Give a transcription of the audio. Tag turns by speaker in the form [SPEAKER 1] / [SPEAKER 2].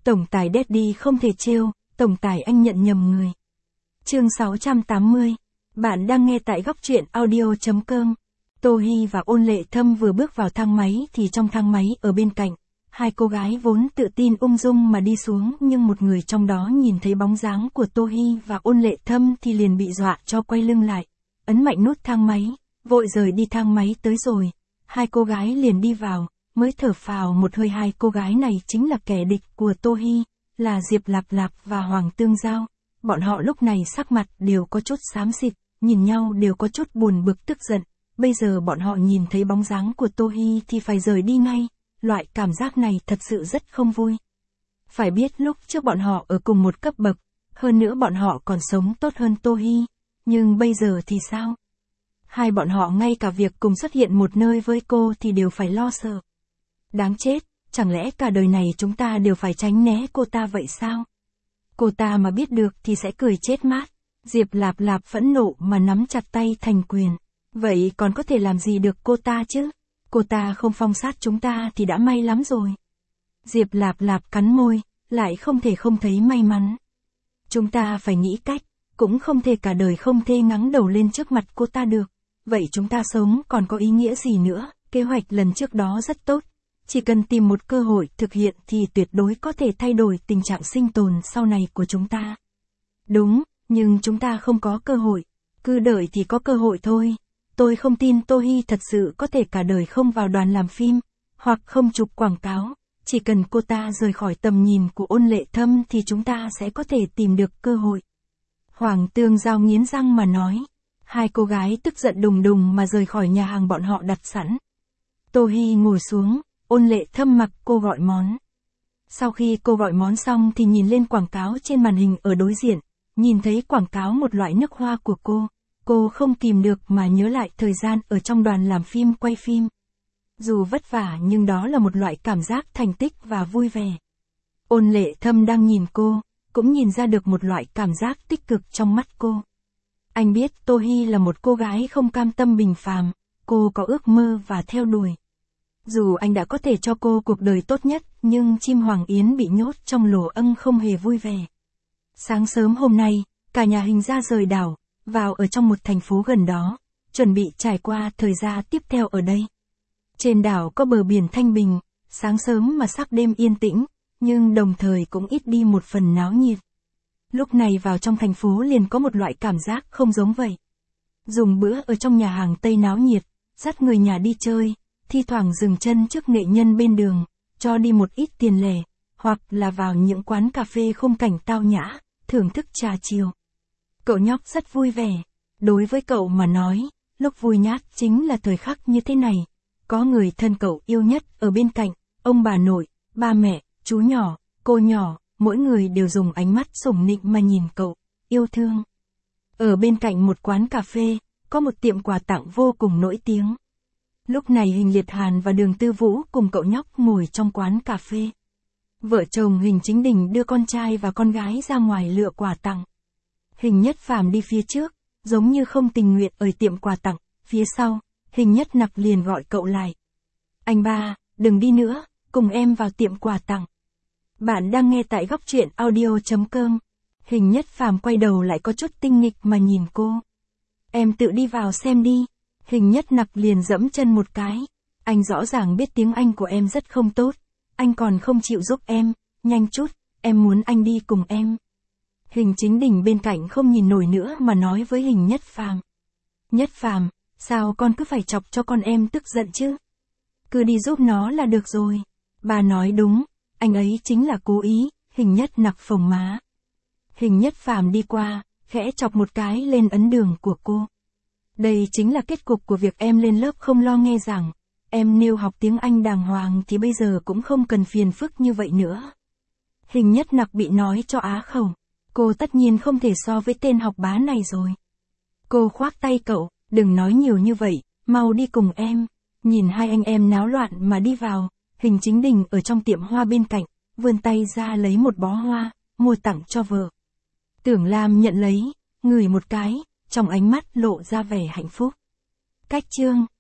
[SPEAKER 1] Tổng tài Daddy không thể trêu, tổng tài anh nhận nhầm người. Chương 680. Bạn đang nghe tại góc truyện audio.com. Tô Hi và Ôn Lệ Thâm vừa bước vào thang máy thì trong thang máy ở bên cạnh, hai cô gái vốn tự tin ung dung mà đi xuống, nhưng một người trong đó nhìn thấy bóng dáng của Tô Hi và Ôn Lệ Thâm thì liền bị dọa cho quay lưng lại, ấn mạnh nút thang máy, vội rời đi. Thang máy tới rồi, hai cô gái liền đi vào, mới thở phào một hơi. Hai cô gái này chính là kẻ địch của Tô Hi, là Diệp Lạp Lạp và Hoàng Tương Giao. Bọn họ lúc này sắc mặt đều có chút xám xịt, nhìn nhau đều có chút buồn bực tức giận. Bây giờ bọn họ nhìn thấy bóng dáng của Tô Hi thì phải rời đi ngay, loại cảm giác này thật sự rất không vui. Phải biết lúc trước bọn họ ở cùng một cấp bậc, hơn nữa bọn họ còn sống tốt hơn Tô Hi, nhưng bây giờ thì sao? Hai bọn họ ngay cả việc cùng xuất hiện một nơi với cô thì đều phải lo sợ. Đáng chết, chẳng lẽ cả đời này chúng ta đều phải tránh né cô ta vậy sao? Cô ta mà biết được thì sẽ cười chết mát. Diệp Lạp Lạp phẫn nộ mà nắm chặt tay thành quyền. Vậy còn có thể làm gì được cô ta chứ? Cô ta không phong sát chúng ta thì đã may lắm rồi. Diệp Lạp Lạp cắn môi, lại không thể không thấy may mắn. Chúng ta phải nghĩ cách, cũng không thể cả đời không thể ngắng đầu lên trước mặt cô ta được. Vậy chúng ta sống còn có ý nghĩa gì nữa? Kế hoạch lần trước đó rất tốt. Chỉ cần tìm một cơ hội thực hiện thì tuyệt đối có thể thay đổi tình trạng sinh tồn sau này của chúng ta. Đúng, nhưng chúng ta không có cơ hội. Cứ đợi thì có cơ hội thôi. Tôi không tin Tô Hi thật sự có thể cả đời không vào đoàn làm phim, hoặc không chụp quảng cáo. Chỉ cần cô ta rời khỏi tầm nhìn của Ôn Lệ Thâm thì chúng ta sẽ có thể tìm được cơ hội. Hoàng Tương Giao nghiến răng mà nói. Hai cô gái tức giận đùng đùng mà rời khỏi nhà hàng bọn họ đặt sẵn. Tô Hi ngồi xuống, Ôn Lệ Thâm mặc cô gọi món. Sau khi cô gọi món xong thì nhìn lên quảng cáo trên màn hình ở đối diện, nhìn thấy quảng cáo một loại nước hoa của cô không kìm được mà nhớ lại thời gian ở trong đoàn làm phim quay phim. Dù vất vả nhưng đó là một loại cảm giác thành tích và vui vẻ. Ôn Lệ Thâm đang nhìn cô, cũng nhìn ra được một loại cảm giác tích cực trong mắt cô. Anh biết Tô Hi là một cô gái không cam tâm bình phàm, cô có ước mơ và theo đuổi. Dù anh đã có thể cho cô cuộc đời tốt nhất, nhưng chim Hoàng Yến bị nhốt trong lỗ âng không hề vui vẻ. Sáng sớm hôm nay, cả nhà Hình ra rời đảo, vào ở trong một thành phố gần đó, chuẩn bị trải qua thời gian tiếp theo ở đây. Trên đảo có bờ biển thanh bình, sáng sớm mà sắc đêm yên tĩnh, nhưng đồng thời cũng ít đi một phần náo nhiệt. Lúc này vào trong thành phố liền có một loại cảm giác không giống vậy. Dùng bữa ở trong nhà hàng Tây náo nhiệt, dắt người nhà đi chơi, thi thoảng dừng chân trước nghệ nhân bên đường, cho đi một ít tiền lẻ, hoặc là vào những quán cà phê khung cảnh tao nhã, thưởng thức trà chiều. Cậu nhóc rất vui vẻ. Đối với cậu mà nói, lúc vui nhát chính là thời khắc như thế này. Có người thân cậu yêu nhất ở bên cạnh, ông bà nội, ba mẹ, chú nhỏ, cô nhỏ, mỗi người đều dùng ánh mắt sủng nịnh mà nhìn cậu, yêu thương. Ở bên cạnh một quán cà phê, có một tiệm quà tặng vô cùng nổi tiếng. Lúc này Hình Liệt Hàn và Đường Tư Vũ cùng cậu nhóc ngồi trong quán cà phê. Vợ chồng Hình Chính Đình đưa con trai và con gái ra ngoài lựa quà tặng. Hình Nhất Phàm đi phía trước, giống như không tình nguyện ở tiệm quà tặng, phía sau, Hình Nhất Nặc liền gọi cậu lại. Anh ba, đừng đi nữa, cùng em vào tiệm quà tặng. Bạn đang nghe tại góc truyện audio.com. Hình Nhất Phàm quay đầu lại có chút tinh nghịch mà nhìn cô. Em tự đi vào xem đi. Hình Nhất Nặc liền dẫm chân một cái. Anh rõ ràng biết tiếng Anh của em rất không tốt. Anh còn không chịu giúp em, nhanh chút, em muốn anh đi cùng em. Hình Chính Đình bên cạnh không nhìn nổi nữa mà nói với Hình Nhất Phàm. Nhất Phàm, sao con cứ phải chọc cho con em tức giận chứ? Cứ đi giúp nó là được rồi. Bà nói đúng, anh ấy chính là cố ý. Hình Nhất Nặc phồng má. Hình Nhất Phàm đi qua, khẽ chọc một cái lên ấn đường của cô. Đây chính là kết cục của việc em lên lớp không lo nghe giảng. Em nếu học tiếng Anh đàng hoàng thì bây giờ cũng không cần phiền phức như vậy nữa. Hình Nhất Nặc bị nói cho á khẩu. Cô tất nhiên không thể so với tên học bá này rồi. Cô khoác tay cậu, đừng nói nhiều như vậy, mau đi cùng em. Nhìn hai anh em náo loạn mà đi vào, Hình Chính Đình ở trong tiệm hoa bên cạnh, vươn tay ra lấy một bó hoa, mua tặng cho vợ. Tưởng Lam nhận lấy, ngửi một cái, trong ánh mắt lộ ra vẻ hạnh phúc. Cách chương